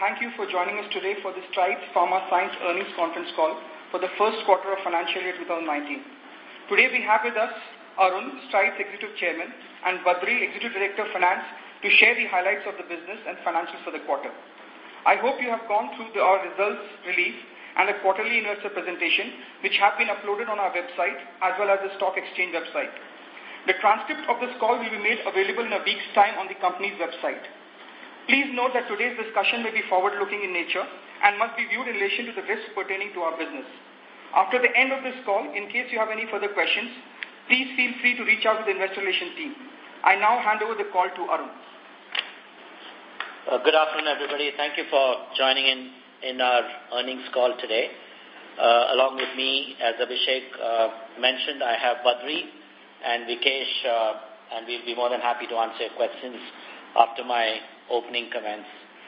thank you for joining us today for the Strides Pharma Science Earnings Conference Call for the first quarter of financial year 2019. Today we have with us Arun, Strides Executive Chairman, and Badri, Executive Director of Finance, to share the highlights of the business and financials for the quarter. I hope you have gone through our results release and a quarterly investor presentation, which have been uploaded on our website as well as the stock exchange website. The transcript of this call will be made available in a week's time on the company's website. Please note that today's discussion may be forward-looking in nature and must be viewed in relation to the risks pertaining to our business. After the end of this call, in case you have any further questions, please feel free to reach out to the investor relations team. I now hand over the call to Arun. Good afternoon, everybody. Thank you for joining in our earnings call today. Along with me, as Abhishek mentioned, I have Badri and Vikesh, and we'll be more than happy to answer your questions after my opening comments.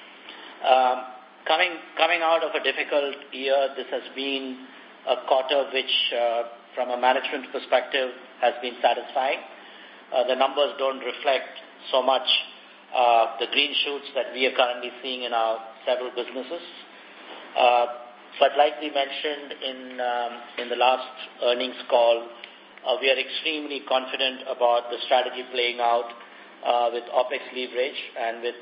Coming out of a difficult year, this has been a quarter which, from a management perspective, has been satisfying. The numbers don't reflect so much the green shoots that we are currently seeing in our several businesses. But like we mentioned in the last earnings call, we are extremely confident about the strategy playing out with OPEX leverage and with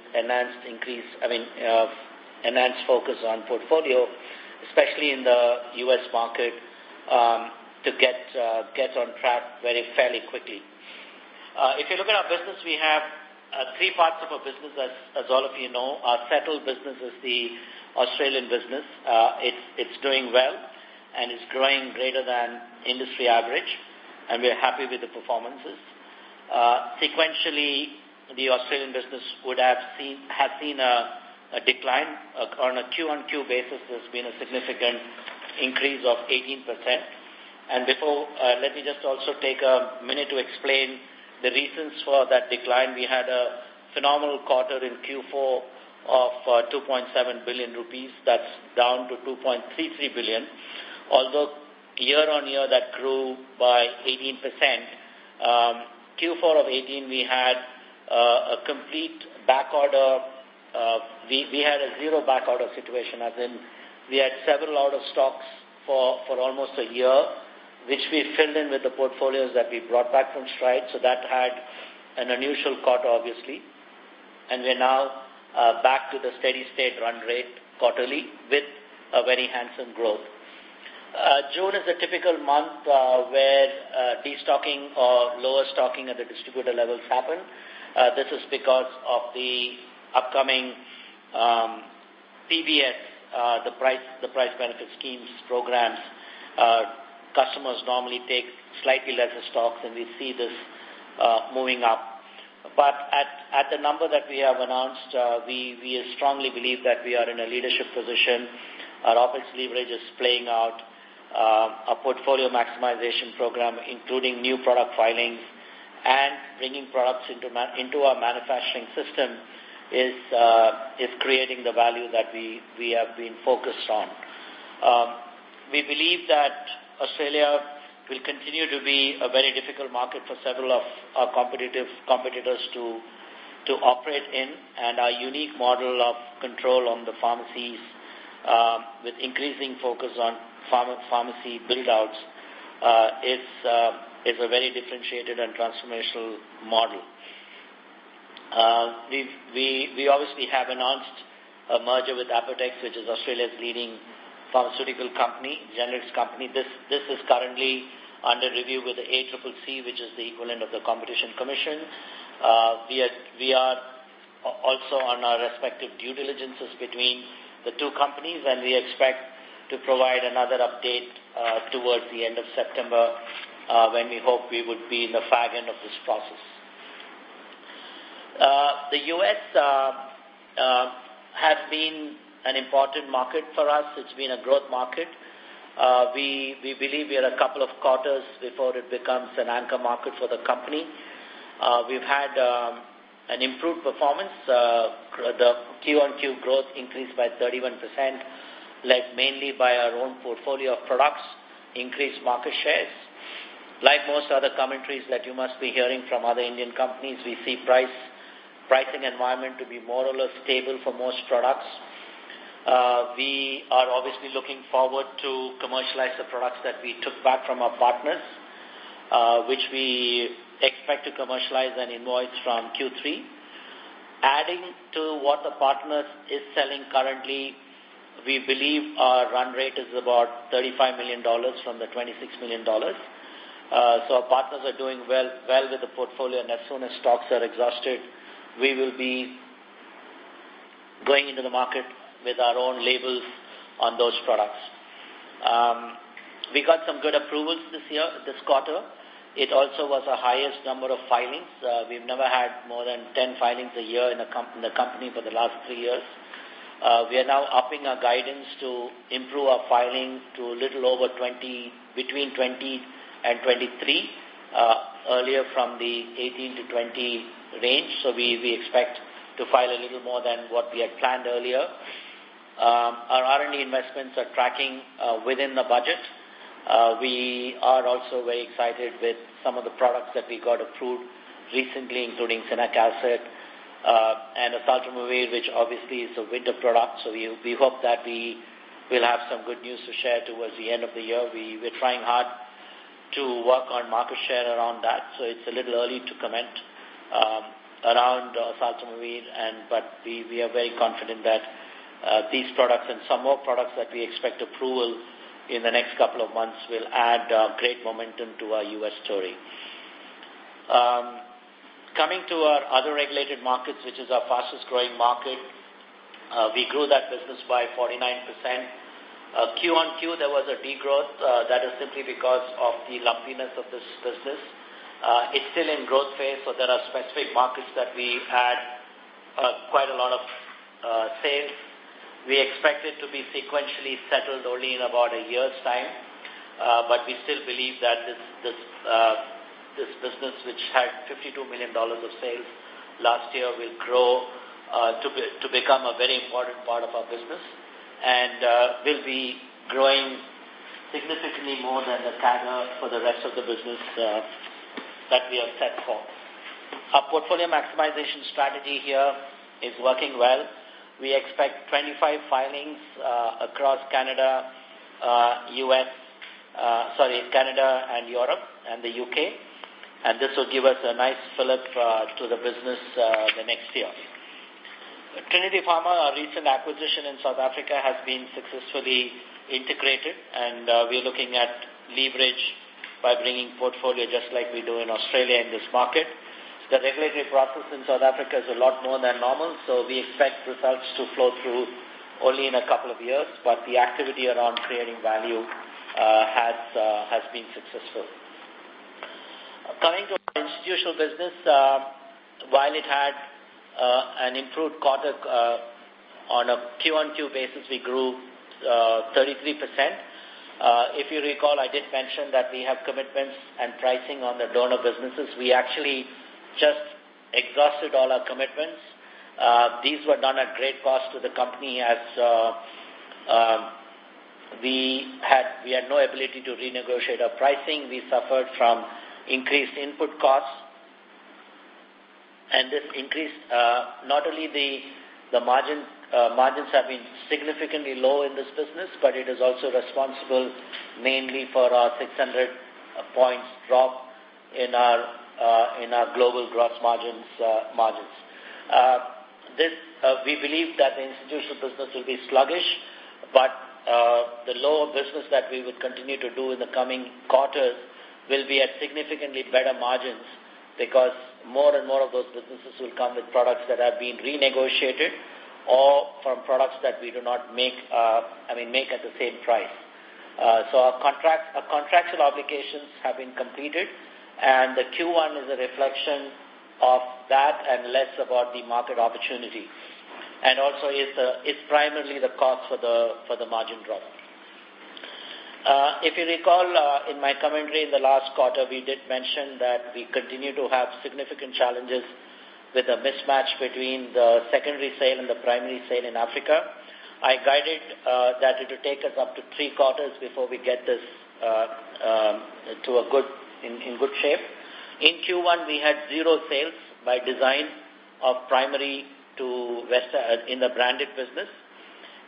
enhanced focus on portfolio, especially in the U.S. market, to get on track fairly quickly. If you look at our business, we have three parts of our business, as all of you know. Our settled business is the Australian business. It's doing well and it's growing greater than industry average, and we're happy with the performances. Sequentially, the Australian business has seen a decline. On a Q-on-Q basis, there's been a significant increase of 18%. And before, let me just also take a minute to explain the reasons for that decline. We had a phenomenal quarter in Q4 of 2.7 billion rupees. That's down to 2.33 billion. Although year-on-year that grew by 18%. Q4 of 18, we had a complete back order. We had a zero back order situation, as in we had several out of stocks for almost a year, which we filled in with the portfolios that we brought back from Strides. So that had an unusual quarter, obviously. And we're now back to the steady state run rate quarterly with a very handsome growth. June is a typical month where destocking or lower stocking at the distributor levels happen. This is because of the upcoming PBS, the price benefit schemes programs. Customers normally take slightly lesser stocks, and we see this moving up. But at the number that we have announced, we strongly believe that we are in a leadership position. Our OPEX leverage is playing out. Our portfolio maximization program, including new product filings and bringing products into our manufacturing system, is creating the value that we have been focused on. We believe that Australia will continue to be a very difficult market for several of our competitors to operate in, and our unique model of control on the pharmacies with increasing focus on pharmacy build-outs is a very differentiated and transformational model. We obviously have announced a merger with Apotex, which is Australia's leading pharmaceutical company, generics company. This is currently under review with the ACCC, which is the equivalent of the Competition Commission. We are also on our respective due diligences between the two companies, and we expect to provide another update towards the end of September when we hope we would be in the fag end of this process. The U.S. has been an important market for us. It's been a growth market. We believe we are a couple of quarters before it becomes an anchor market for the company. We've had an improved performance. The Q-on-Q growth increased by 31%, led mainly by our own portfolio of products, increased market shares. Like most other commentaries that you must be hearing from other Indian companies, we see pricing environment to be more or less stable for most products. We are obviously looking forward to commercialize the products that we took back from our partners, which we expect to commercialize and invoice from Q3. Adding to what the partners is selling currently, we believe our run rate is about $35 million from the $26 million. So our partners are doing well with the portfolio, and as soon as stocks are exhausted, we will be going into the market with our own labels on those products. We got some good approvals this quarter. It also was the highest number of filings. We've never had more than 10 filings a year in the company for the last 3 years. We are now upping our guidance to improve our filing to a little over 20, between 20 and 23, earlier from the 18 to 20 range. So we expect to file a little more than what we had planned earlier. Our R&D investments are tracking within the budget. We are also very excited with some of the products that we got approved recently, including Cinacalcet and Oseltamivir, which obviously is a winter product. So we hope that we will have some good news to share towards the end of the year. We're trying hard to work on market share around that, so it's a little early to comment around Oseltamivir, but we are very confident that these products and some more products that we expect approval in the next couple of months will add great momentum to our U.S. story. Coming to our other regulated markets, which is our fastest growing market, we grew that business by 49%. Q-on-Q, there was a degrowth. That is simply because of the lumpiness of this business. It's still in growth phase, so there are specific markets that we had quite a lot of sales. We expect it to be sequentially settled only in about a year's time, but we still believe that this business, which had $52 million of sales last year, will grow to become a very important part of our business, and will be growing significantly more than the CAGR for the rest of the business that we have set for. Our portfolio maximization strategy here is working well. We expect 25 filings across Canada, Canada and Europe and the UK, and this will give us a nice fillip to the business the next year. Trinity Pharma, our recent acquisition in South Africa, has been successfully integrated, and we're looking at leverage by bringing portfolio just like we do in Australia in this market. The regulatory process in South Africa is a lot more than normal, so we expect results to flow through only in a couple of years, but the activity around creating value has been successful. Coming to our institutional business, while it had an improved quarter on a Q-on-Q basis, we grew 33%. If you recall, I did mention that we have commitments and pricing on the donor businesses. We actually just exhausted all our commitments. These were done at great cost to the company, as we had no ability to renegotiate our pricing. We suffered from increased input costs, and this increased not only the margins have been significantly low in this business, but it is also responsible mainly for our 600 points drop in our global gross margins. We believe that the institutional business will be sluggish, but the lower business that we would continue to do in the coming quarters will be at significantly better margins, because more and more of those businesses will come with products that have been renegotiated or from products that we do not make at the same price. So our contractual obligations have been completed, and the Q1 is a reflection of that and less about the market opportunity. And also it's primarily the cost for the margin drop. If you recall, in my commentary in the last quarter, we did mention that we continue to have significant challenges with a mismatch between the secondary sale and the primary sale in Africa. I guided that it would take us up to 3 quarters before we get this to a in good shape. In Q1, we had 0 sales by design of primary to in the branded business,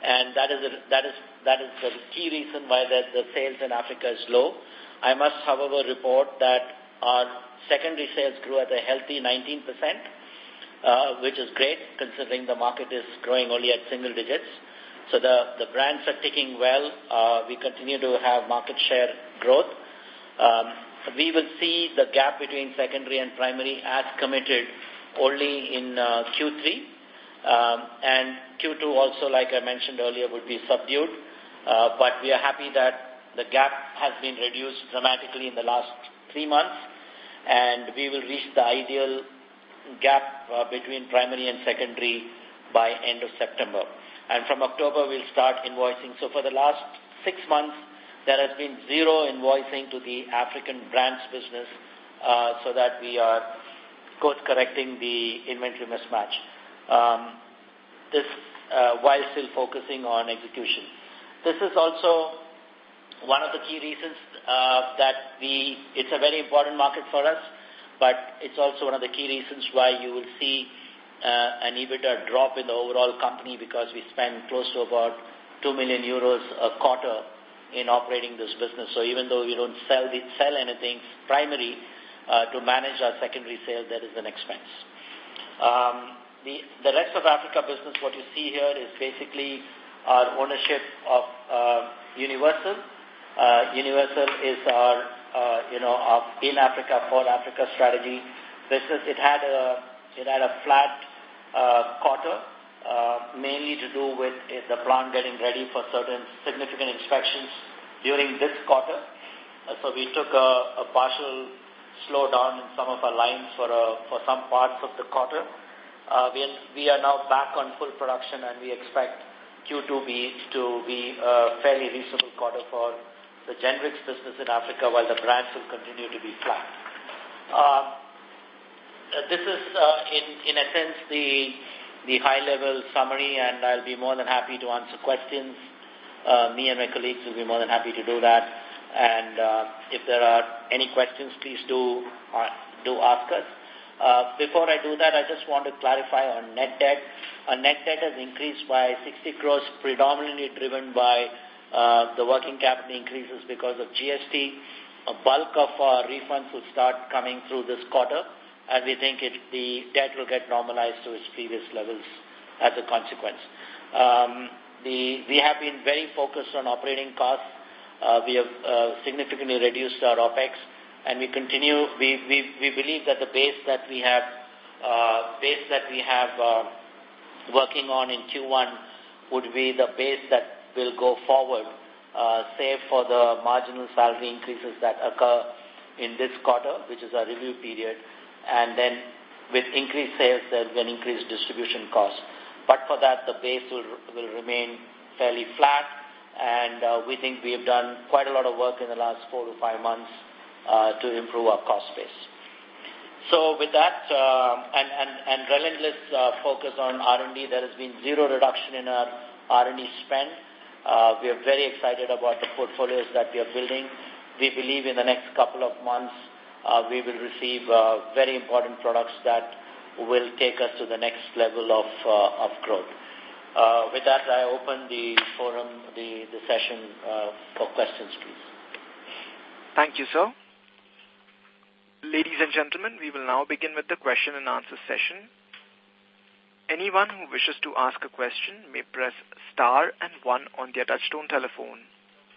and that is the key reason why the sales in Africa is low. I must, however, report that our secondary sales grew at a healthy 19%, which is great considering the market is growing only at single digits. So the brands are ticking well. We continue to have market share growth. We will see the gap between secondary and primary as committed only in Q3. And Q2 also, like I mentioned earlier, would be subdued. But we are happy that the gap has been reduced dramatically in the last 3 months. And we will reach the ideal gap between primary and secondary by end of September. And from October, we'll start invoicing. So for the last 6 months, there has been zero invoicing to the African brands business so that we are course-correcting the inventory mismatch. This while still focusing on execution. This is also one of the key reasons that it's a very important market for us, but it's also one of the key reasons why you will see an EBITDA drop in the overall company because we spend close to about 2 million euros a quarter in operating this business. So even though we don't sell anything primary, to manage our secondary sales, there is an expense. The rest of Africa business, what you see here is basically our ownership of Universal. Universal is our, our in Africa, for Africa strategy business. It had a flat quarter, mainly to do with the plant getting ready for certain significant inspections during this quarter. So we took a partial slowdown in some of our lines for some parts of the quarter. We are now back on full production, and we expect Q2 to be a fairly reasonable quarter for the generics business in Africa, while the brands will continue to be flat. This is, in essence, the high-level summary, and I'll be more than happy to answer questions. Me and my colleagues will be more than happy to do that. And if there are any questions, please do ask us. Before I do that, I just want to clarify on net debt. Our net debt has increased by 60 crores, predominantly driven by the working capital increases because of GST. A bulk of our refunds will start coming through this quarter, and we think the debt will get normalized to its previous levels as a consequence. We have been very focused on operating costs. We have significantly reduced our OPEX, and we continue. We believe that the base that we have working on in Q1 would be the base that will go forward, save for the marginal salary increases that occur in this quarter, which is our review period, and then with increased sales, there will be an increased distribution cost. But for that, the base will remain fairly flat, and we think we have done quite a lot of work in the last 4 to 5 months to improve our cost base. So with that, and relentless focus on R&D, there has been zero reduction in our R&D spend. We are very excited about the portfolios that we are building. We believe in the next couple of months, we will receive very important products that will take us to the next level of growth. With that, I open the forum, the session for questions, please. Thank you, sir. Ladies and gentlemen, we will now begin with the question and answer session. Anyone who wishes to ask a question may press star and 1 on their touchtone telephone.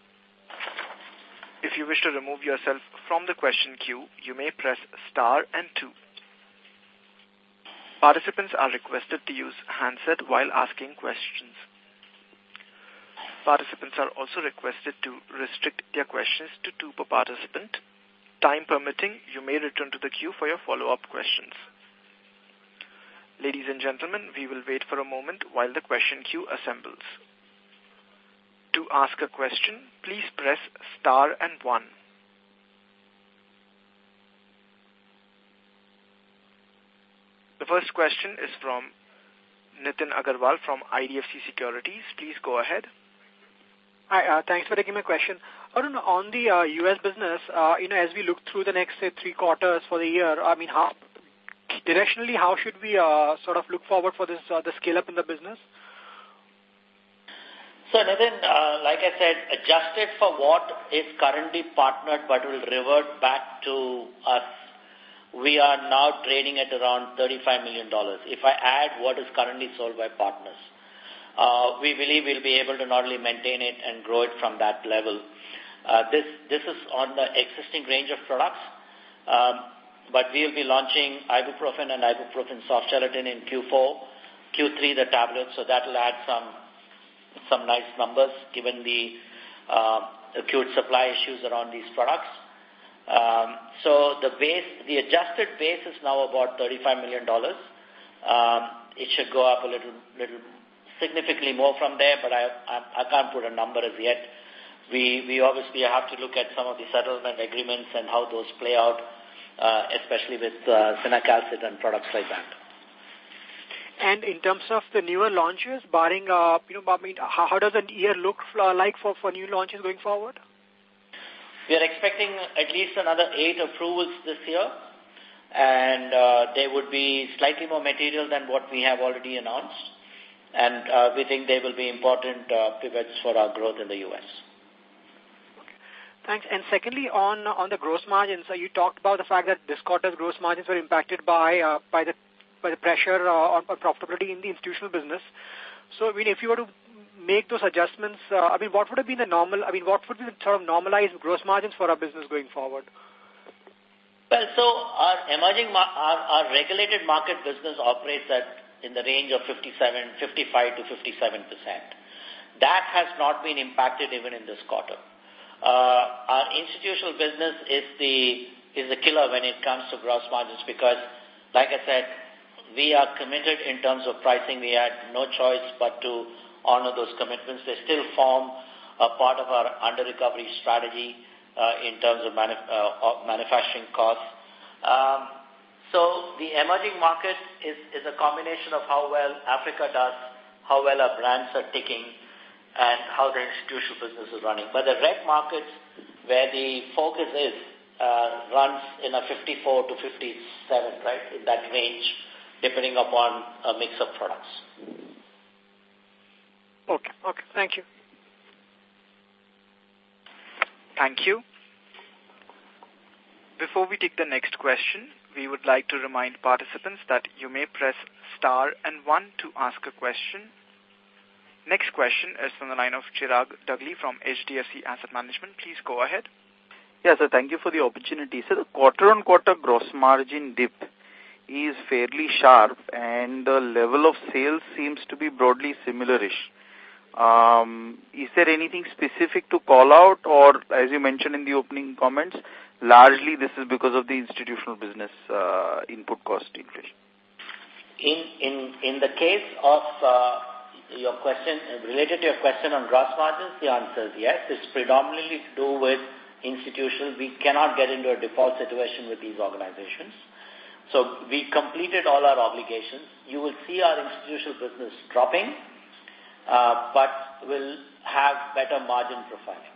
If you wish to remove yourself from the question queue, you may press star and 2. Participants are requested to use handset while asking questions. Participants are also requested to restrict their questions to 2 per participant. Time permitting, you may return to the queue for your follow-up questions. Ladies and gentlemen, we will wait for a moment while the question queue assembles. To ask a question, please press star and 1. The first question is from Nitin Agarwal from IDFC Securities. Please go ahead. Hi, thanks for taking my question. Arun, on the U.S. business, as we look through the next, say, 3 quarters for the year, directionally, how should we sort of look forward for this the scale-up in the business? So, Nitin, like I said, adjusted for what is currently partnered but will revert back to us, we are now trading at around $35 million. If I add what is currently sold by partners, we believe we'll be able to not only maintain it and grow it from that level. This is on the existing range of products, but we'll be launching ibuprofen and ibuprofen soft gelatin in Q4, Q3 the tablets, so that will add some nice numbers given the acute supply issues around these products. So the adjusted base is now about $35 million. It should go up a little significantly more from there, but I can't put a number as yet. We obviously have to look at some of the settlement agreements and how those play out, especially with Cinacalcet and products like that. And in terms of the newer launches, barring, how does a year look like for new launches going forward? We are expecting at least another 8 approvals this year, and they would be slightly more material than what we have already announced. And we think they will be important pivots for our growth in the U.S. Okay. Thanks. And secondly, on the gross margins, you talked about the fact that this quarter's gross margins were impacted by the pressure on profitability in the institutional business. So, if you were to make those adjustments, what would have been what would be the sort of normalized gross margins for our business going forward? Well, so our regulated market business operates in the range of 55 to 57%. That has not been impacted even in this quarter. Our institutional business is the killer when it comes to gross margins because, like I said, we are committed in terms of pricing. We had no choice but to honor those commitments. They still form a part of our under-recovery strategy in terms of manufacturing costs. So the emerging market is a combination of how well Africa does, how well our brands are ticking, and how the institutional business is running. But the reg markets, where the focus is, runs in a 54 to 57, right, in that range, depending upon a mix of products. Okay. Thank you. Thank you. Before we take the next question, we would like to remind participants that you may press star and 1 to ask a question. Next question is from the line of Chirag Dagli from HDFC Asset Management. Please go ahead. Yes, sir. Thank you for the opportunity. So the quarter-on-quarter gross margin dip is fairly sharp, and the level of sales seems to be broadly similar-ish. Is there anything specific to call out, or as you mentioned in the opening comments, largely this is because of the institutional business input cost inflation? In the case of your question, related to your question on gross margins, the answer is yes. It's predominantly to do with institutional. We cannot get into a default situation with these organizations. So we completed all our obligations. You will see our institutional business dropping, but will have better margin profiling.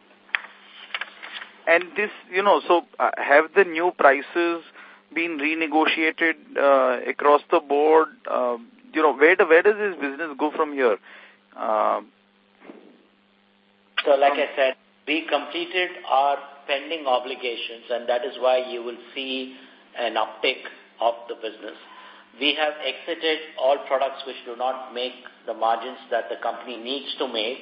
And this, have the new prices been renegotiated across the board? Where does this business go from here? So like I said, we completed our pending obligations, and that is why you will see an uptick of the business. We have exited all products which do not make the margins that the company needs to make.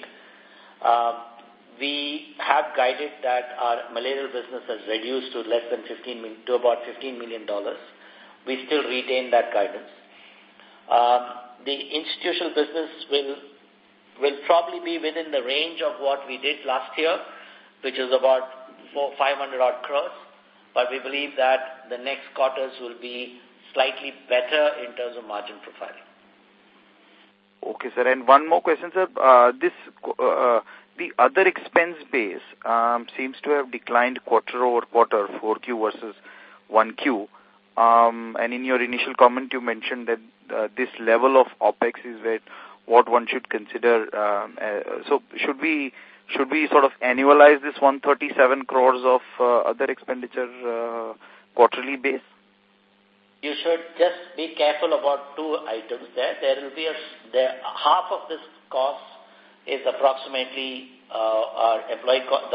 We have guided that our malarial business has reduced to about $15 million. We still retain that guidance. The institutional business will probably be within the range of what we did last year, which is about 500 odd crores. But we believe that the next quarters will be slightly better in terms of margin profiling. Okay, sir. And one more question, sir. The other expense base seems to have declined quarter over quarter, 4Q versus 1Q. And in your initial comment, you mentioned that this level of OPEX is what one should consider. So should we sort of annualize this 137 crores of other expenditure quarterly base? You should just be careful about two items there. There will be half of this cost is approximately our employee cost.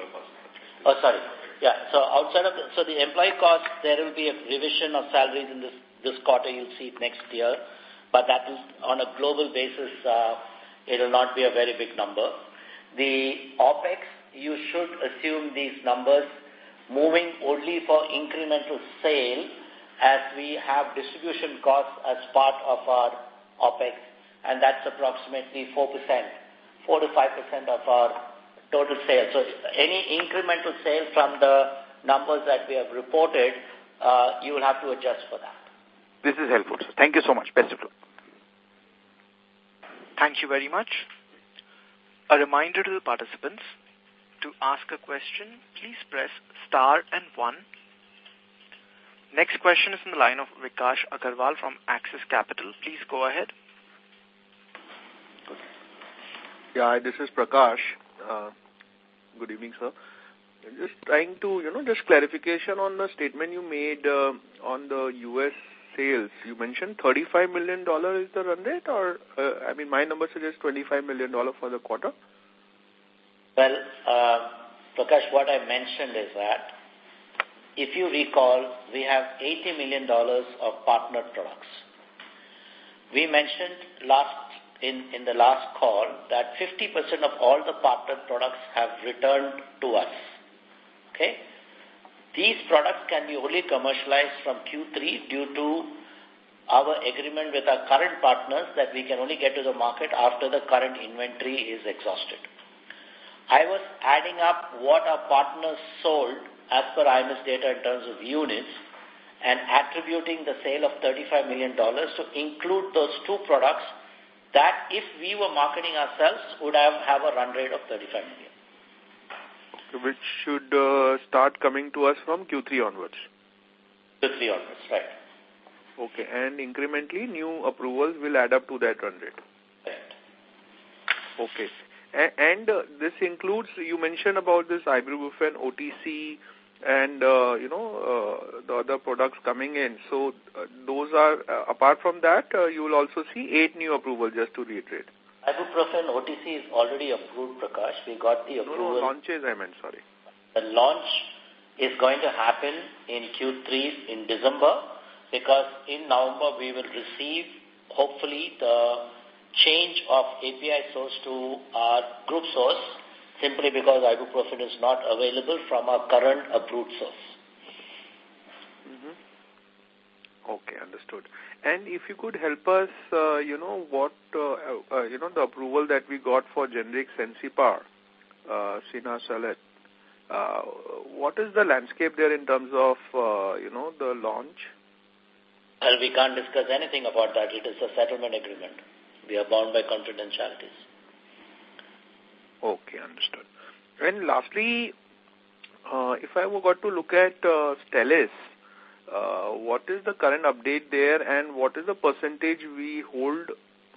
So outside of the employee cost, there will be a revision of salaries in this quarter. You'll see it next year, but that is on a global basis. It will not be a very big number. The OPEX, you should assume these numbers moving only for incremental sale, as we have distribution costs as part of our OPEX, and that's approximately 4% to 5% of our total sales. So any incremental sale from the numbers that we have reported, you will have to adjust for that. This is helpful, sir. Thank you so much. Best of luck. Thank you very much. A reminder to the participants, to ask a question, please press star and 1. Next question is in the line of Vikash Agarwal from Axis Capital. Please go ahead. Yeah, this is Prakash. Good evening, sir. Just trying to, just clarification on the statement you made on the U.S. sales. You mentioned $35 million is the run rate, or, my number suggests $25 million for the quarter? Well, Prakash, what I mentioned is that if you recall, we have $80 million of partner products. We mentioned in the last call that 50% of all the partner products have returned to us. Okay? These products can be only commercialized from Q3 due to our agreement with our current partners that we can only get to the market after the current inventory is exhausted. I was adding up what our partners sold as per IMS data in terms of units and attributing the sale of $35 million to include those two products that, if we were marketing ourselves, would have a run rate of $35 million. Which should start coming to us from Q3 onwards. Q3 onwards, right. Okay, and incrementally, new approvals will add up to that run rate. Right. Okay. And this includes, you mentioned about this ibuprofen, OTC, and, the other products coming in. So those are, apart from that, you will also see 8 new approvals, just to reiterate. Ibuprofen OTC is already approved, Prakash. We got the approval. No, launches, I meant, sorry. The launch is going to happen in Q3 in December, because in November we will receive, hopefully, the change of API source to our group source, simply because ibuprofen is not available from our current approved source. Mm-hmm. Okay, understood. And if you could help us, what, the approval that we got for generic Sensipar, Sinasalet, what is the landscape there in terms of, the launch? Well, we can't discuss anything about that. It is a settlement agreement. We are bound by confidentialities. Okay, understood. And lastly, if I were got to look at Stelis, what is the current update there, and what is the percentage we hold?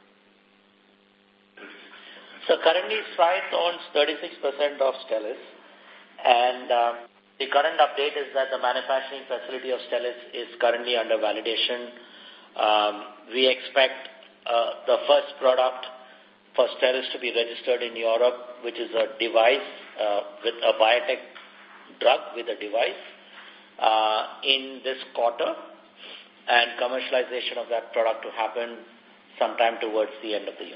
So currently Strides owns 36% of Stelis, and the current update is that the manufacturing facility of Stelis is currently under validation. We expect the first product for Stelis to be registered in Europe, which is a device with a biotech drug with a device in this quarter, and commercialization of that product to happen sometime towards the end of the year.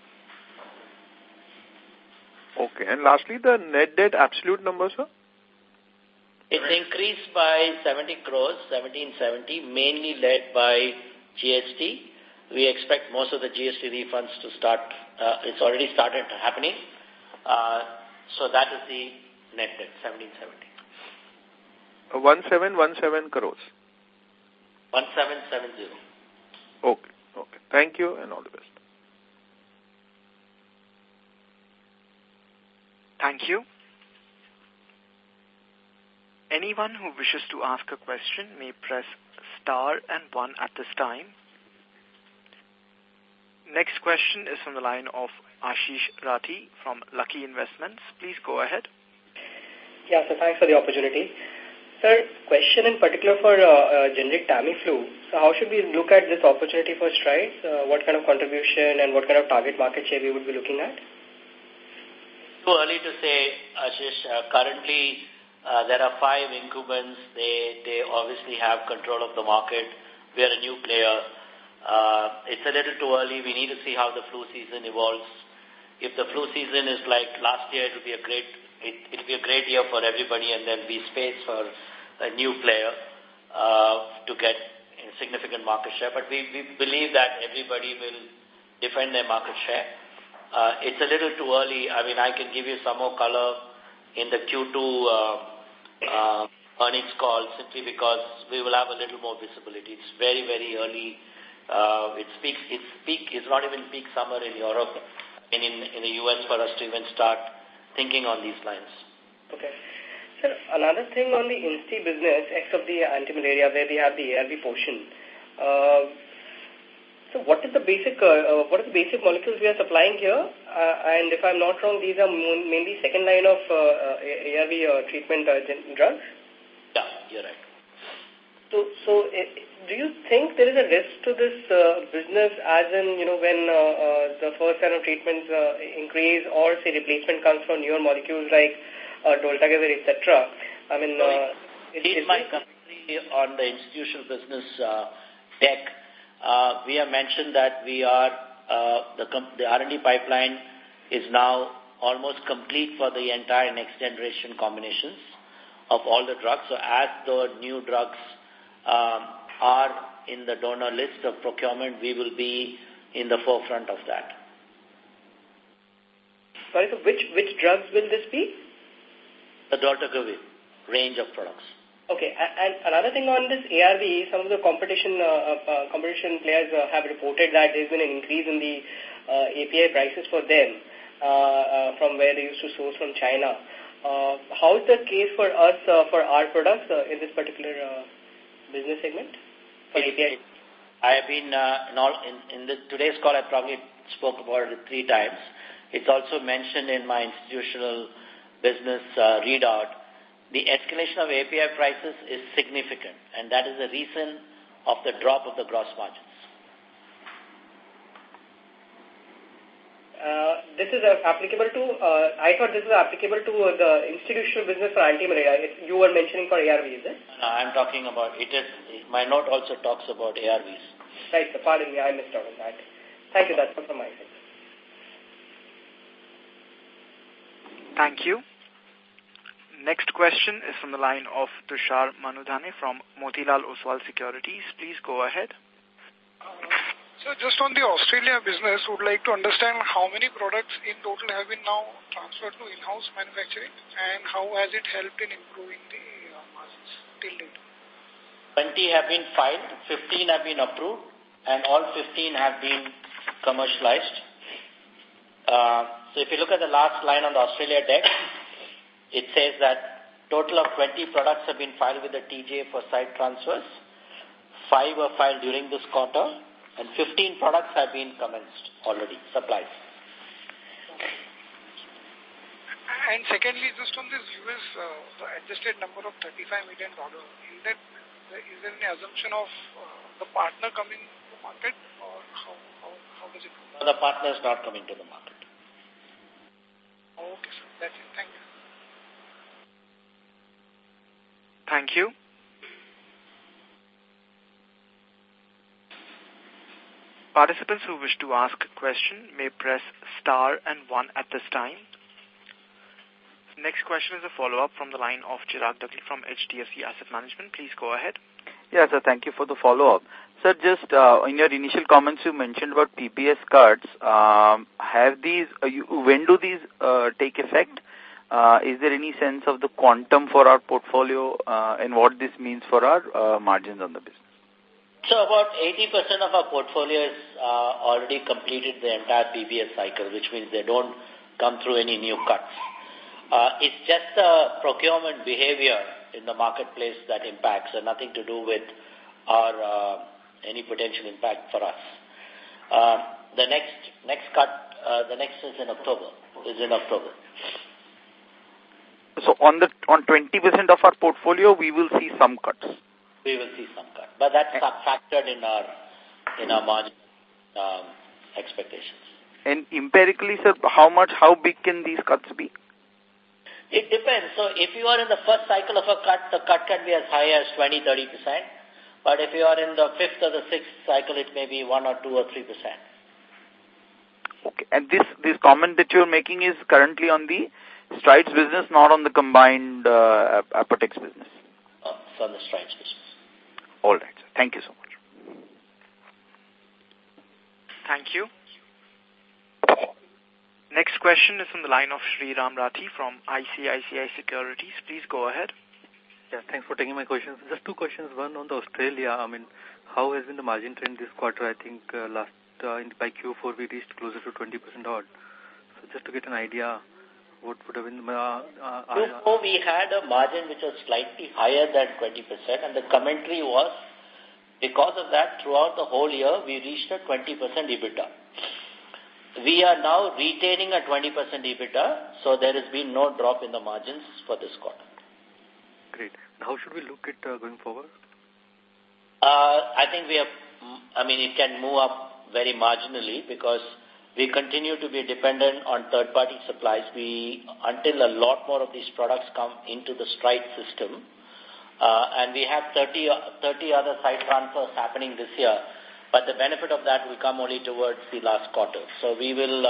Okay, and lastly, the net debt absolute number, sir? It's increased by 70 crores, 1770, mainly led by GST. We expect most of the GST refunds to start, it's already started happening. So that is the net debt, 1770. 1717 crores. 1770. Okay. Thank you and all the best. Thank you. Anyone who wishes to ask a question may press star and 1 at this time. Next question is from the line of Ashish Rathi from Lucky Investments. Please go ahead. Yeah, so thanks for the opportunity. Sir, question in particular for generic Tamiflu. So how should we look at this opportunity for Strides? What kind of contribution and what kind of target market share we would be looking at? too early to say, Ashish. Currently, there are 5 incumbents. They obviously have control of the market. We are a new player. It's a little too early. We need to see how the flu season evolves. If the flu season is like last year, it'll be a great year for everybody, and there'll be space for a new player to get significant market share. But we believe that everybody will defend their market share. It's a little too early. I mean, I can give you some more color in the Q2 earnings call, simply because we will have a little more visibility. It's very, very early. It's not even peak summer in Europe and in the US for us to even start thinking on these lines. Okay. Sir, another thing on the Insti business, except the anti-malaria, where we have the ARV portion. So what is the basic molecules we are supplying here? And if I'm not wrong, these are mainly second line of ARV treatment drugs? Yeah, you're right. So do you think there is a risk to this business, as in, when the first line of treatments increase, or say replacement comes from newer molecules like dolutegravir, etc.? I mean, in my company on the institutional business deck, we have mentioned that we are the R&D pipeline is now almost complete for the entire next generation combinations of all the drugs. So as the new drugs are in the donor list of procurement, we will be in the forefront of that. Sorry, so which drugs will this be? The dolutegravir range of products. Okay, and another thing on this ARV, some of the competition players have reported that there's been an increase in the API prices for them from where they used to source from China. How is the case for us for our products in this particular business segment for API? I have been in today's call. I probably spoke about it 3 times. It's also mentioned in my institutional business readout. The escalation of API prices is significant, and that is the reason of the drop of the gross margins. This is applicable to, I thought this was applicable to the institutional business for anti-malaria. You were mentioning for ARVs, is it? No, I'm talking about, my note also talks about ARVs. Right, so pardon me, I missed out on that. Thank you, that's all from my side. Thank you. Next question is from the line of Tushar Manudhane from Motilal Oswal Securities. Please go ahead. So just on the Australia business, would like to understand how many products in total have been now transferred to in-house manufacturing, and how has it helped in improving the margins till date? 20 have been filed, 15 have been approved, and all 15 have been commercialized. So if you look at the last line on the Australia deck, it says that total of 20 products have been filed with the TGA for site transfers. 5 were filed during this quarter, and 15 products have been commenced already, supplies. And secondly, just on this US, the adjusted number of $35 million, is there any assumption of the partner coming to the market, or how does it go? No, the partner is not coming to the market. Okay, sir. That's it. Thank you. Thank you. Participants who wish to ask a question may press star and 1 at this time. Next question is a follow-up from the line of Chirag Dagli from HDFC Asset Management. Please go ahead. Yes, sir. Thank you for the follow-up. Sir, just in your initial comments, you mentioned about PPS cuts. When do these take effect? Is there any sense of the quantum for our portfolio and what this means for our margins on the business? So about 80% of our portfolio has already completed the entire PPS cycle, which means they don't come through any new cuts. It's just the procurement behavior in the marketplace that impacts, and nothing to do with our any potential impact for us. The next cut, the next is in October. So on 20% of our portfolio, we will see some cuts. We will see some cuts, but that's factored in our margin expectations. And empirically, sir, how big can these cuts be? It depends. So if you are in the first cycle of a cut, the cut can be as high as 20-30%. But if you are in the fifth or the sixth cycle, it may be 1 or 2 or 3%. Okay. And this comment that you're making is currently on the Strides business, not on the combined Apotex business. It's on the Strides business. All right, sir. Thank you so much. Thank you. Next question is from the line of Sriram Rathi from ICICI Securities. Please go ahead. Yeah, thanks for taking my questions. Just two questions. One on the Australia. I mean, how has been the margin trend this quarter? I think by Q4 we reached closer to 20% odd. So just to get an idea, what would have been Q4 we had a margin which was slightly higher than 20%, and the commentary was because of that throughout the whole year we reached a 20% EBITDA. We are now retaining a 20% EBITDA, so there has been no drop in the margins for this quarter. Great. How should we look at going forward? I think it can move up very marginally because we continue to be dependent on third-party supplies. Until a lot more of these products come into the Stride system, and we have 30 other site transfers happening this year, but the benefit of that will come only towards the last quarter. So we will,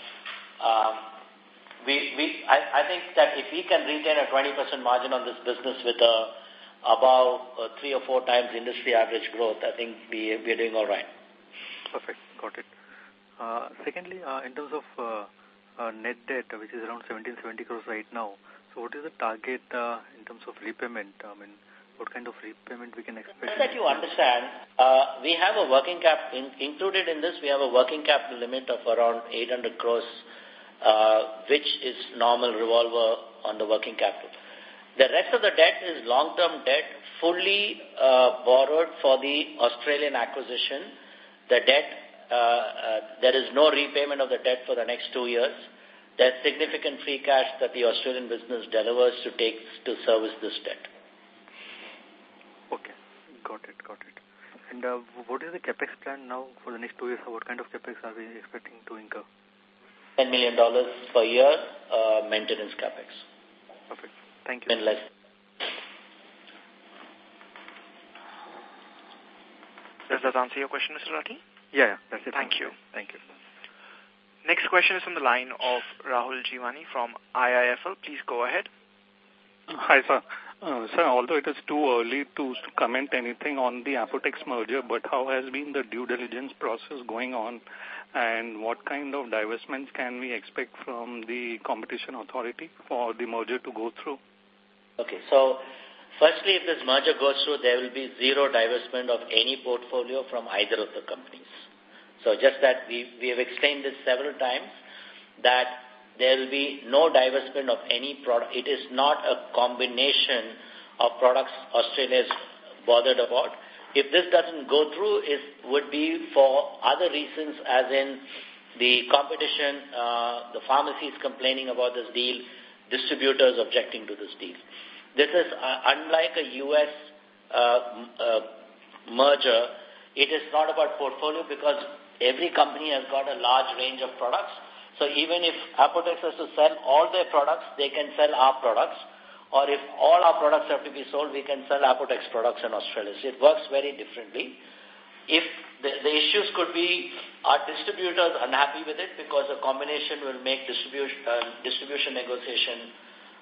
I think that if we can retain a 20% margin on this business with above 3 or 4 times industry average growth, I think we are doing all right. Perfect. Got it. Secondly, in terms of net debt, which is around 1770 crores right now, so what is the target in terms of repayment? I mean, what kind of repayment we can expect? Just that you understand, we have a working cap, included in this, we have a working capital limit of around 800 crores, which is normal revolver on the working capital. The rest of the debt is long-term debt, fully borrowed for the Australian acquisition. The debt, there is no repayment of the debt for the next 2 years. There's significant free cash that the Australian business delivers to service this debt. Okay, got it. And what is the capex plan now for the next 2 years? What kind of capex are we expecting to incur? $10 million per year, maintenance capex. Perfect. Thank you. And less. Does that answer your question, Mr. Rathi? Yeah, that's it. Thank you. Thank you. Next question is from the line of Rahul Jeewani from IIFL. Please go ahead. Hi, sir. Sir, although it is too early to comment anything on the Apotex merger, but how has been the due diligence process going on, and what kind of divestments can we expect from the competition authority for the merger to go through? Okay, so firstly, if this merger goes through, there will be zero divestment of any portfolio from either of the companies. So just that we have explained this several times, that there will be no divestment of any product. It is not a combination of products Australia is bothered about. If this doesn't go through, it would be for other reasons, as in the competition, the pharmacies complaining about this deal, distributors objecting to this deal. This is unlike a U.S. merger. It is not about portfolio because every company has got a large range of products. So even if Apotex has to sell all their products, they can sell our products. Or if all our products have to be sold, we can sell Apotex products in Australia. So it works very differently. If the issues could be, are distributors unhappy with it because a combination will make distribution negotiation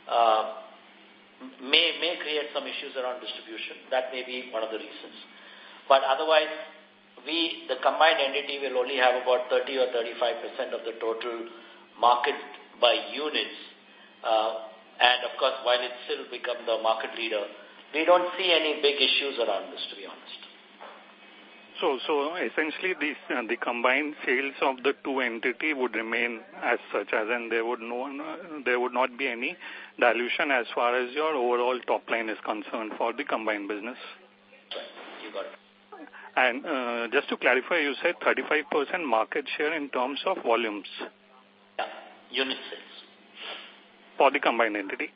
may create some issues around distribution. That may be one of the reasons. But otherwise, the combined entity will only have about 30 or 35% of the total market by units. And of course, while it still become the market leader, we don't see any big issues around this, to be honest. So essentially, the combined sales of the two entity would remain as such, as in there would not be any dilution as far as your overall top line is concerned for the combined business. Right. You got it. And just to clarify, you said 35% market share in terms of volumes. Yeah, unit sales. For the combined entity.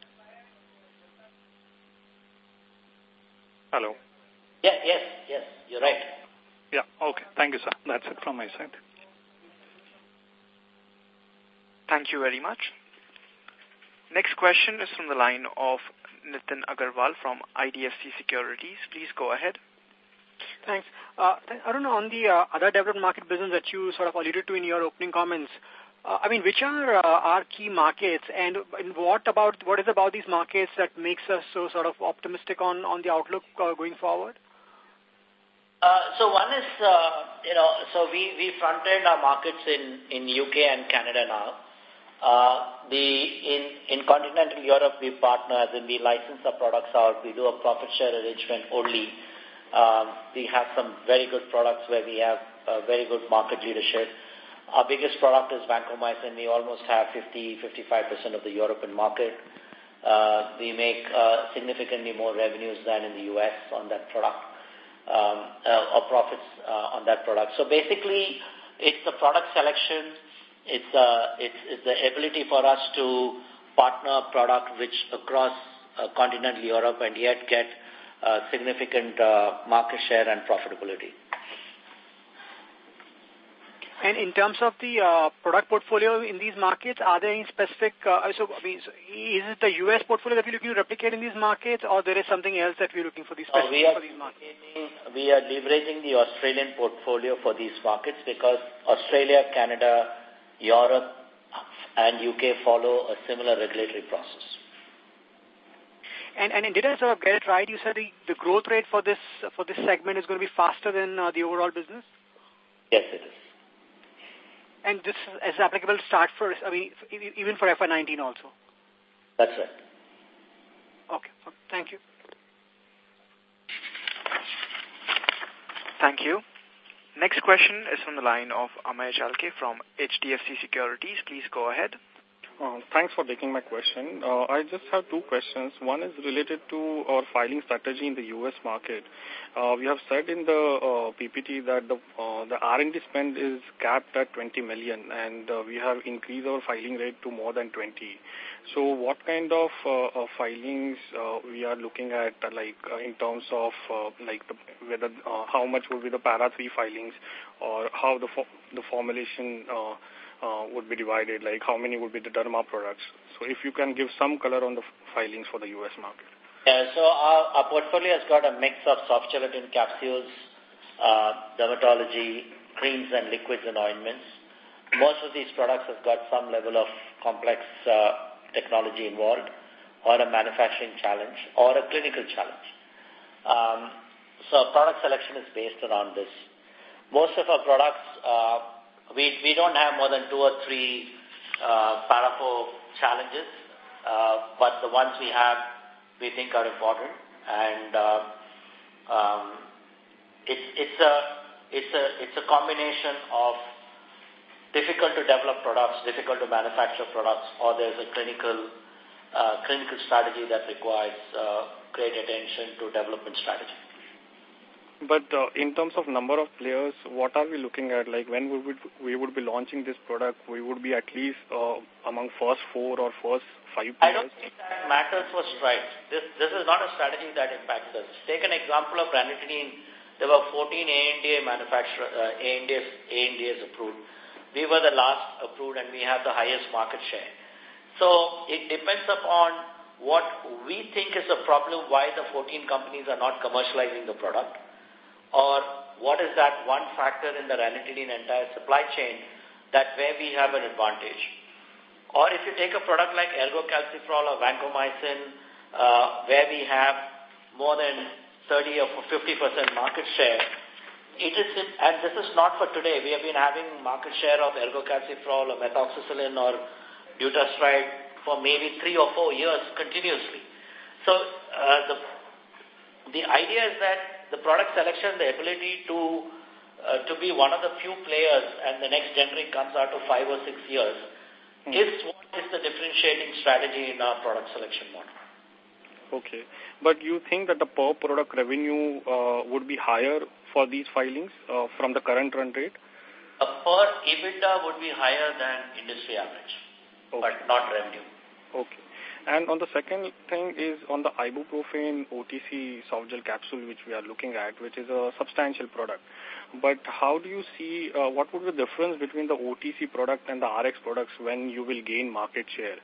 Hello? Yes, you're right. Yeah, okay. Thank you, sir. That's it from my side. Thank you very much. Next question is from the line of Nitin Agarwal from IDFC Securities. Please go ahead. Thanks. Arun, on the other developed market business that you sort of alluded to in your opening comments, which are our key markets, and what is about these markets that makes us so sort of optimistic on the outlook going forward? So one is, so we front-end our markets in UK and Canada now. In continental Europe, we partner, as in we license our products out. We do a profit share arrangement only. We have some very good products where we have very good market leadership. Our biggest product is vancomycin. We almost have 50-55% of the European market. We make significantly more revenues than in the US on that product, or profits on that product. So basically, it's the product selection. It's the ability for us to partner a product which across continental Europe and yet get significant market share and profitability. And in terms of the product portfolio in these markets, are there any specific, is it the U.S. portfolio that we're looking to replicate in these markets, or there is something else that we're looking for these for these markets? We are leveraging the Australian portfolio for these markets because Australia, Canada, Europe, and UK follow a similar regulatory process. And did I sort of get it right? You said the growth rate for this segment is going to be faster than the overall business? Yes, it is. And this is applicable to start first, even for FY19 also? That's right. Okay. Thank you. Thank you. Next question is from the line of Amay Chalke from HDFC Securities. Please go ahead. Thanks for taking my question. I just have two questions. One is related to our filing strategy in the U.S. market. We have said in the PPT that the R&D spend is capped at 20 million, and we have increased our filing rate to more than 20. So what kind of filings we are looking at, in terms of whether how much will be the para 3 filings, or how the formulation would be divided, like how many would be the derma products. So if you can give some color on the filings for the U.S. market. Yeah, so our portfolio has got a mix of soft gelatin capsules, dermatology, creams and liquids and ointments. Most of these products have got some level of complex technology involved, or a manufacturing challenge, or a clinical challenge. So product selection is based around this. Most of our products, we don't have more than 2 or 3 para 4 challenges, but the ones we have, we think are important, and it's a combination of difficult to develop products, difficult to manufacture products, or there's a clinical strategy that requires great attention to development strategy. But in terms of number of players, what are we looking at? Like when we would be launching this product, we would be at least among first 4 or first 5 players? I don't think that matters for Strides. This is not a strategy that impacts us. Take an example of ranitidine. There were 14 ANDAs approved. We were the last approved, and we have the highest market share. So it depends upon what we think is the problem, why the 14 companies are not commercializing the product, or what is that one factor in the ranitidine entire supply chain that where we have an advantage. Or if you take a product like ergocalciferol or vancomycin, where we have more than 30 or 50% market share, and this is not for today. We have been having market share of ergocalciferol or methoxycillin or dutastride for maybe 3 or 4 years continuously. So the idea is that the product selection, the ability to be one of the few players, and the next generic comes out of 5 or 6 years, is what is the differentiating strategy in our product selection model. Okay. But you think that the per product revenue would be higher for these filings from the current run rate? Per EBITDA would be higher than industry average, but not revenue. Okay. And on the second thing is on the ibuprofen OTC soft gel capsule, which we are looking at, which is a substantial product. But how do you see, what would be the difference between the OTC product and the RX products when you will gain market share?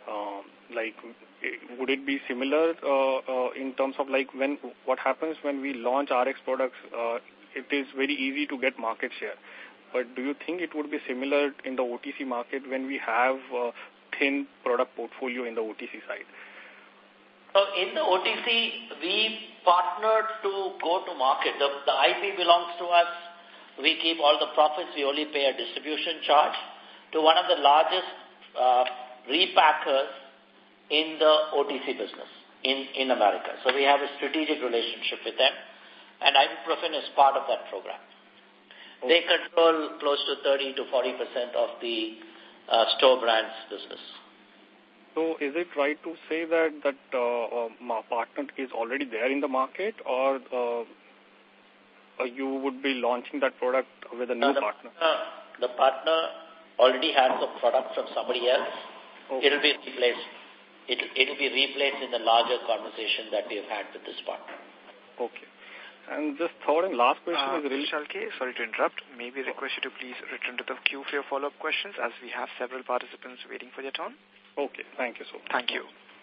Would it be similar in terms of what happens when we launch RX products? It is very easy to get market share. But do you think it would be similar in the OTC market when we have a thin product portfolio in the OTC side? So in the OTC, we partnered to go to market. The IP belongs to us. We keep all the profits. We only pay a distribution charge to one of the largest repackers in the OTC business in America. So we have a strategic relationship with them, and ibuprofen is part of that program. Okay. They control close to 30 to 40% of the store brands business. So is it right to say that my partner is already there in the market, or you would be launching that product with a new partner? The partner already has a product from somebody else. Okay. It will be replaced. It will be replaced in the larger conversation that we have had with this partner. Okay. And just third and last question is really... Shalke, sorry to interrupt. May we request you to please return to the queue for your follow-up questions, as we have several participants waiting for their turn. Okay, thank you so much. Thank you.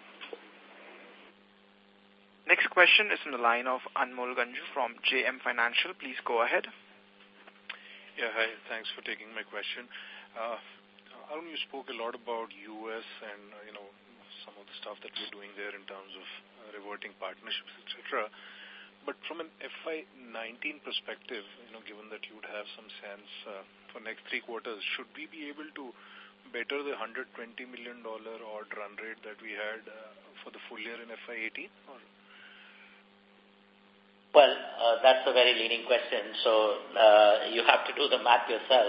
Next question is from the line of Anmol Ganju from JM Financial. Please go ahead. Yeah, hi. Thanks for taking my question. Arun, you spoke a lot about US and, some of the stuff that we're doing there in terms of reverting partnerships, etc. But from an FY19 perspective, given that you would have some sense for next 3 quarters, should we be able to better the $120 million odd run rate that we had for the full year in FY18? Or? Well, that's a very leading question. So you have to do the math yourself.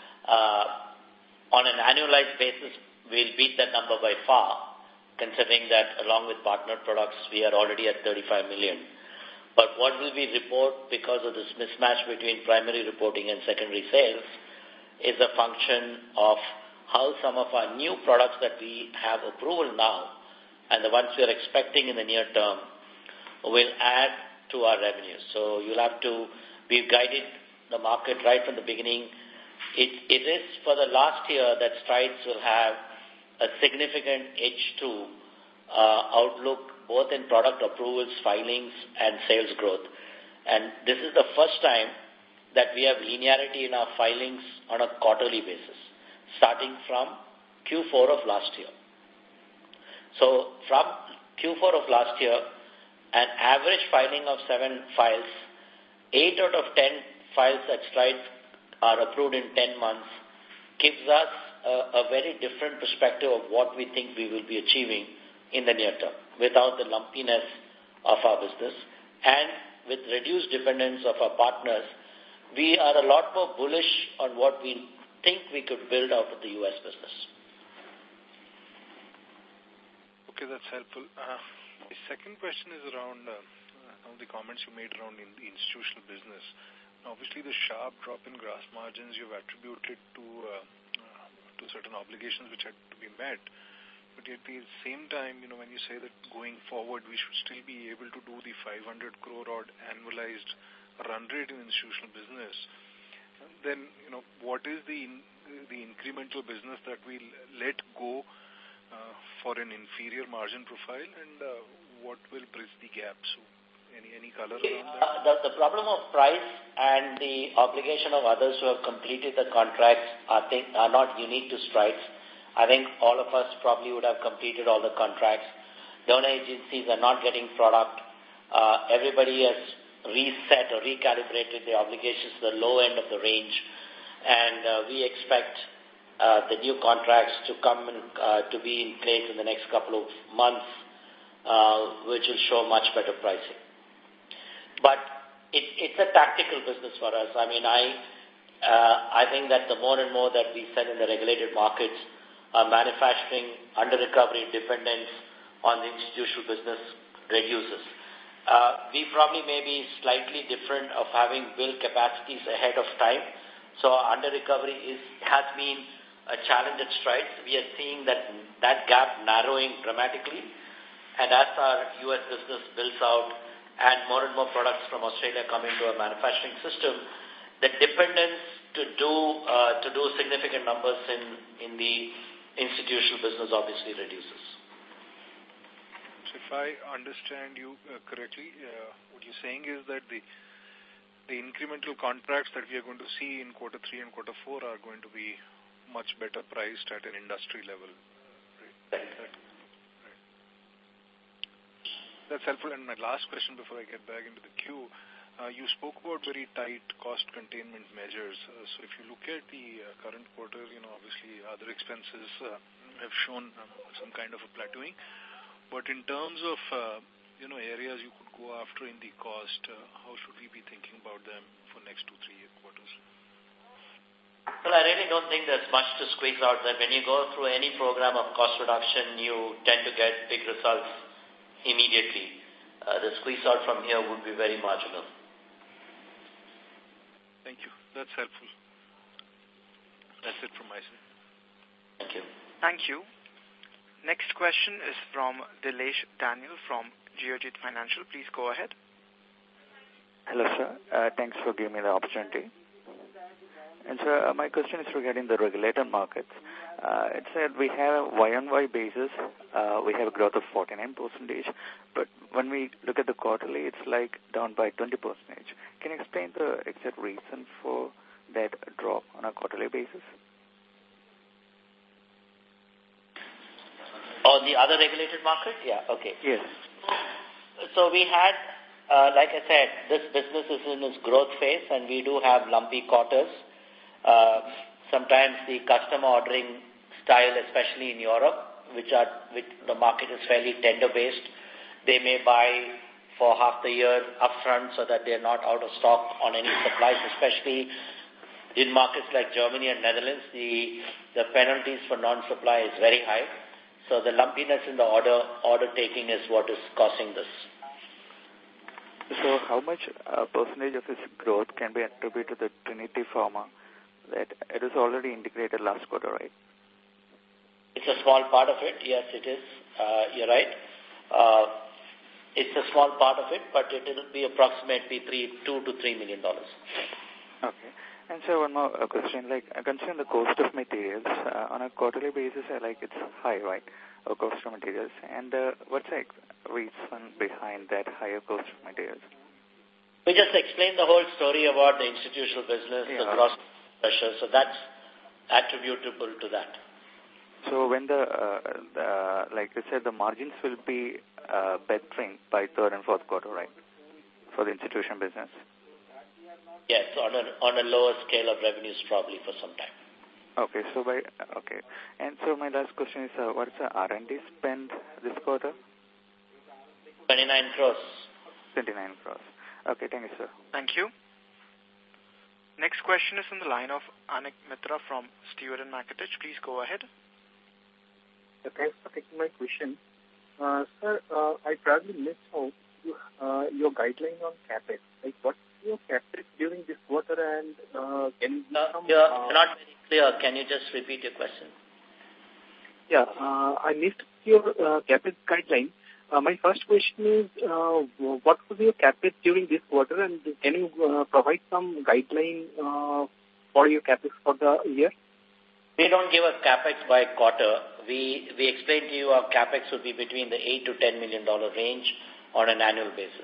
On an annualized basis, we'll beat that number by far, considering that along with partner products, we are already at 35 million. But what will we report because of this mismatch between primary reporting and secondary sales is a function of how some of our new products that we have approval now and the ones we are expecting in the near term will add to our revenues. So you'll have to, we've guided the market right from the beginning. It is for the last year that Strides will have a significant H2 outlook, both in product approvals, filings, and sales growth. And this is the first time that we have linearity in our filings on a quarterly basis, starting from Q4 of last year. So from Q4 of last year, an average filing of 7 files, 8 out of 10 files at Strides are approved in 10 months, gives us a very different perspective of what we think we will be achieving in the near term, without the lumpiness of our business. And with reduced dependence of our partners, we are a lot more bullish on what we think we could build out of the U.S. business. Okay, that's helpful. The second question is around some of the comments you made around in the institutional business. Obviously, the sharp drop in gross margins you've attributed to certain obligations which had to be met. But at the same time, when you say that going forward we should still be able to do the 500 crore odd annualized run rate in institutional business, then, what is the incremental business that we'll let go for an inferior margin profile, and what will bridge the gap? So, any color around that? The problem of price and the obligation of others who have completed the contracts are not unique to Strides. I think all of us probably would have completed all the contracts. Donor agencies are not getting product. Everybody has reset or recalibrated the obligations to the low end of the range. And we expect the new contracts to come to be in place in the next couple of months, which will show much better pricing. But it's a tactical business for us. I mean, I think that the more and more that we sell in the regulated markets, our manufacturing under-recovery dependence on the institutional business reduces. We probably may be slightly different of having built capacities ahead of time. So under-recovery has been a challenge at Strides. We are seeing that gap narrowing dramatically. And as our U.S. business builds out and more products from Australia come into our manufacturing system, the dependence to do significant numbers in the institutional business obviously reduces. So if I understand you correctly, what you're saying is that the incremental contracts that we are going to see in quarter 3 and quarter 4 are going to be much better priced at an industry level. Right? That's helpful. And my last question before I get back into the queue, you spoke about very tight cost containment measures. So if you look at the current quarter, obviously other expenses have shown some kind of a plateauing. But in terms of, areas you could go after in the cost, how should we be thinking about them for next 2-3 quarters? Well, I really don't think there's much to squeeze out there. When you go through any program of cost reduction, you tend to get big results immediately. The squeeze out from here would be very marginal. Thank you. That's helpful. That's it from my side. Thank you. Thank you. Next question is from Dilesh Daniel from Geojit Financial. Please go ahead. Hello, sir. Thanks for giving me the opportunity. And sir, my question is regarding the regulated markets. It said we have a Y-on-Y basis, we have a growth of 49%, but when we look at the quarterly, it's like down by 20%. Can you explain the exact reason for that drop on a quarterly basis? On the other regulated market? Yeah, okay. Yes. So we had, like I said, this business is in its growth phase and we do have lumpy quarters. Sometimes the customer ordering style, especially in Europe, which the market is fairly tender-based, they may buy for half the year upfront so that they're not out of stock on any supplies, especially in markets like Germany and Netherlands, the penalties for non-supply is very high. So the lumpiness in the order taking is what is causing this. So how much percentage of this growth can be attributed to the Trinity Pharma that it is already integrated last quarter, right? It's a small part of it. Yes, it is. You're right. It's a small part of it, but it will be approximately $2 to $3 million. Okay. And so one more question, like concerning the cost of materials, on a quarterly basis, it's high, right, or cost of materials, and what's the reason behind that higher cost of materials? We just explained the whole story about the institutional business, the gross pressure, so that's attributable to that. So when like you said, the margins will be bettering by third and fourth quarter, right, for the institutional business? Yes, on a lower scale of revenues probably for some time. Okay, and so my last question is, what is the R&D spend this quarter? 29 crores. 29 crores. Okay, thank you, sir. Thank you. Next question is on the line of Anik Mitra from Stewart & Mackertich. Please go ahead. Thanks for taking my question. Sir, I probably missed out your guideline on CapEx. Like, what's your CapEx during this quarter, and can you you're not very clear. Can you just repeat your question? Yeah, I missed your CapEx guideline. My first question is, what was your CapEx during this quarter, and can you provide some guideline for your CapEx for the year? We don't give a CapEx by quarter. We explained to you our CapEx would be between the $8 to $10 million range on an annual basis.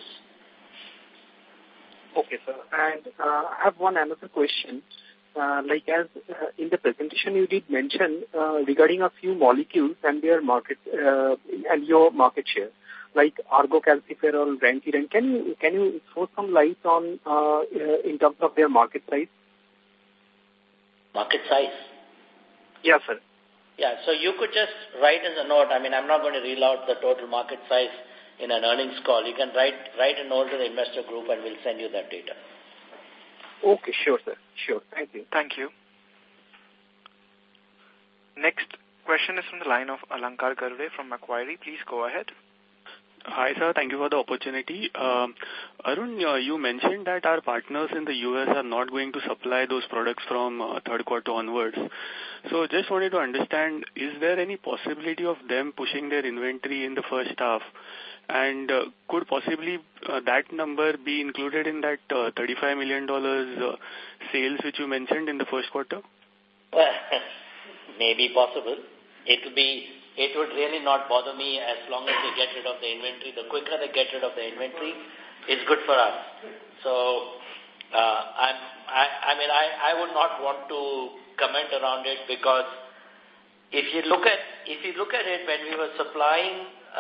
Okay, sir. And I have one another question. Like as in the presentation you did mention regarding a few molecules and their market and your market share, like argocalciferol, ranitidine. Can you throw some light on in terms of their market size? Market size? Yes, sir. Yeah, so you could just write as a note. I mean, I'm not going to reel out the total market size in an earnings call. You can write a note to the investor group and we'll send you that data. Okay, sure, sir. Sure. Thank you. Thank you. Next question is from the line of Alankar Garude from Macquarie. Please go ahead. Hi, sir. Thank you for the opportunity. Arun, you mentioned that our partners in the U.S. are not going to supply those products from third quarter onwards. So just wanted to understand, is there any possibility of them pushing their inventory in the first half? And could possibly that number be included in that $35 million sales which you mentioned in the first quarter? Well, maybe possible. It would really not bother me as long as they get rid of the inventory. The quicker they get rid of the inventory, is good for us. So, I would not want to comment around it, because if you look at it, when we were supplying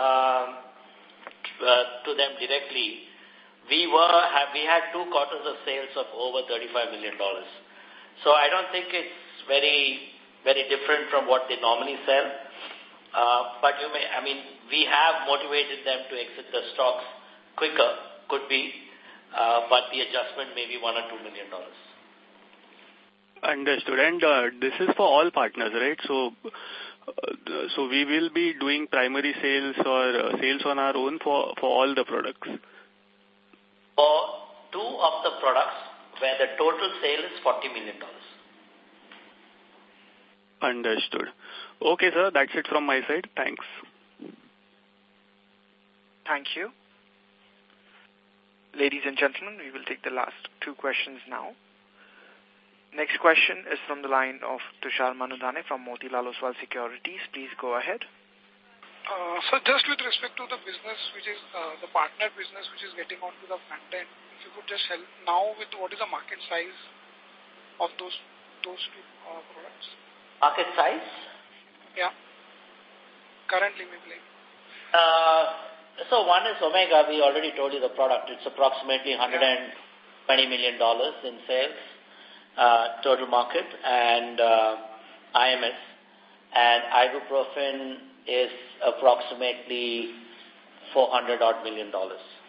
to them directly, we had 2 quarters of sales of over $35 million. So I don't think it's very, very different from what they normally sell. But we have motivated them to exit the stocks quicker, could be, but the adjustment may be $1 or $2 million. Understood. And this is for all partners, right? So we will be doing primary sales or sales on our own for all the products? For 2 of the products, where the total sale is $40 million. Understood. Okay, sir. That's it from my side. Thanks. Thank you. Ladies and gentlemen, we will take the last 2 questions now. Next question is from the line of Tushar Manudhane from Motilal Oswal Securities. Please go ahead. So just with respect to the business, which is the partner business, which is getting onto the front end, if you could just help now with what is the market size of those 2 products? Market size? Yeah. Currently, maybe. So one is Omega. We already told you the product. It's approximately $120 million in sales, total market, and IMS. And ibuprofen is approximately $400 million. So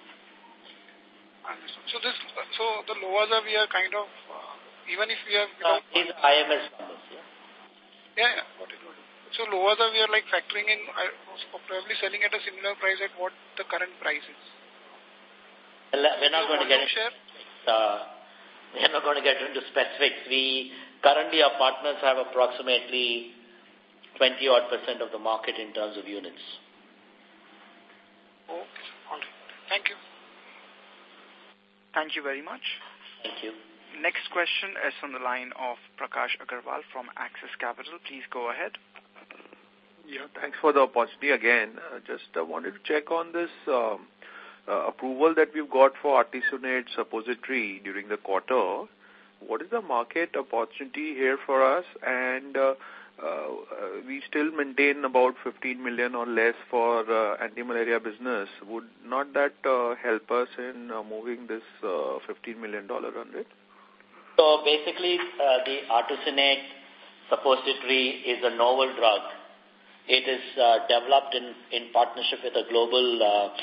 the lowers are, we are kind of, even if we have... These IMS numbers, yeah. Yeah, got it. So lowers are, we are like factoring in, probably selling at a similar price at what the current price is. We're not going to get into we're not going to get into specifics. Currently our partners have approximately 20% of the market in terms of units. Okay, all right. Thank you. Thank you very much. Thank you. Next question is from the line of Prakash Agarwal from Axis Capital. Please go ahead. Yeah, thanks for the opportunity again. Just wanted to check on this approval that we've got for artesunate suppository during the quarter. What is the market opportunity here for us? And we still maintain about 15 million or less for anti-malaria business. Would not that help us in moving this $15 million run rate? So basically, the artesunate suppository is a novel drug. It is developed in partnership with a global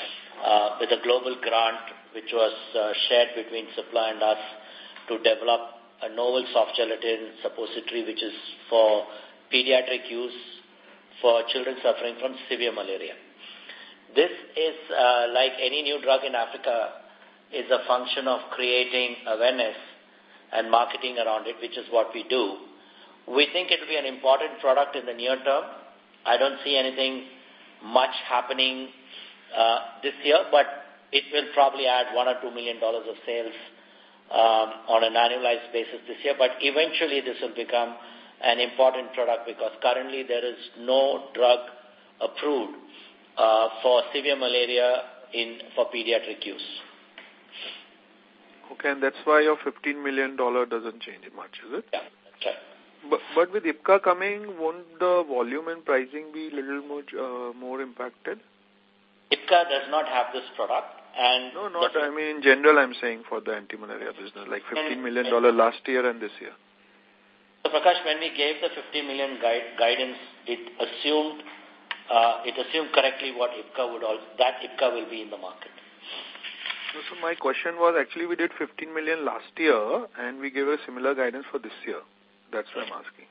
grant, which was shared between Cipla and us to develop a novel soft gelatin suppository, which is for pediatric use for children suffering from severe malaria. This is, like any new drug in Africa, is a function of creating awareness and marketing around it, which is what we do. We think it will be an important product in the near term. I don't see anything much happening this year, but it will probably add $1 or $2 million of sales on an annualized basis this year. But eventually this will become an important product, because currently there is no drug approved for severe malaria for pediatric use. Okay, and that's why your $15 million doesn't change much, is it? Yeah, that's right. But with Ipca coming, won't the volume and pricing be a little more impacted? Ipca does not have this product. And no, I mean in general I'm saying for the anti-malaria business, like $15 million last year and this year. So Prakash, when we gave the 50 million guidance, it assumed correctly what Ipca will be in the market. So my question was, actually we did 15 million last year and we gave a similar guidance for this year. That's what I'm asking.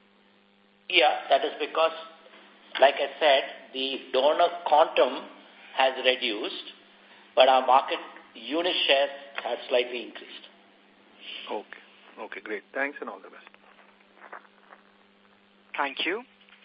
Yeah, that is because, like I said, the donor quantum has reduced, but our market unit shares have slightly increased. Okay. Okay, great. Thanks and all the best. Thank you.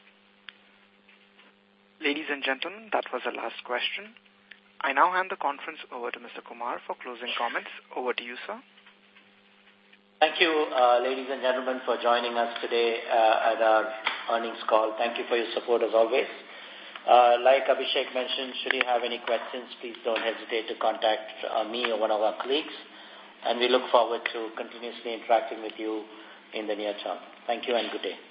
Ladies and gentlemen, that was the last question. I now hand the conference over to Mr. Kumar for closing comments. Over to you, sir. Thank you, ladies and gentlemen, for joining us today at our earnings call. Thank you for your support as always. Like Abhishek mentioned, should you have any questions, please don't hesitate to contact me or one of our colleagues. And we look forward to continuously interacting with you in the near term. Thank you and good day.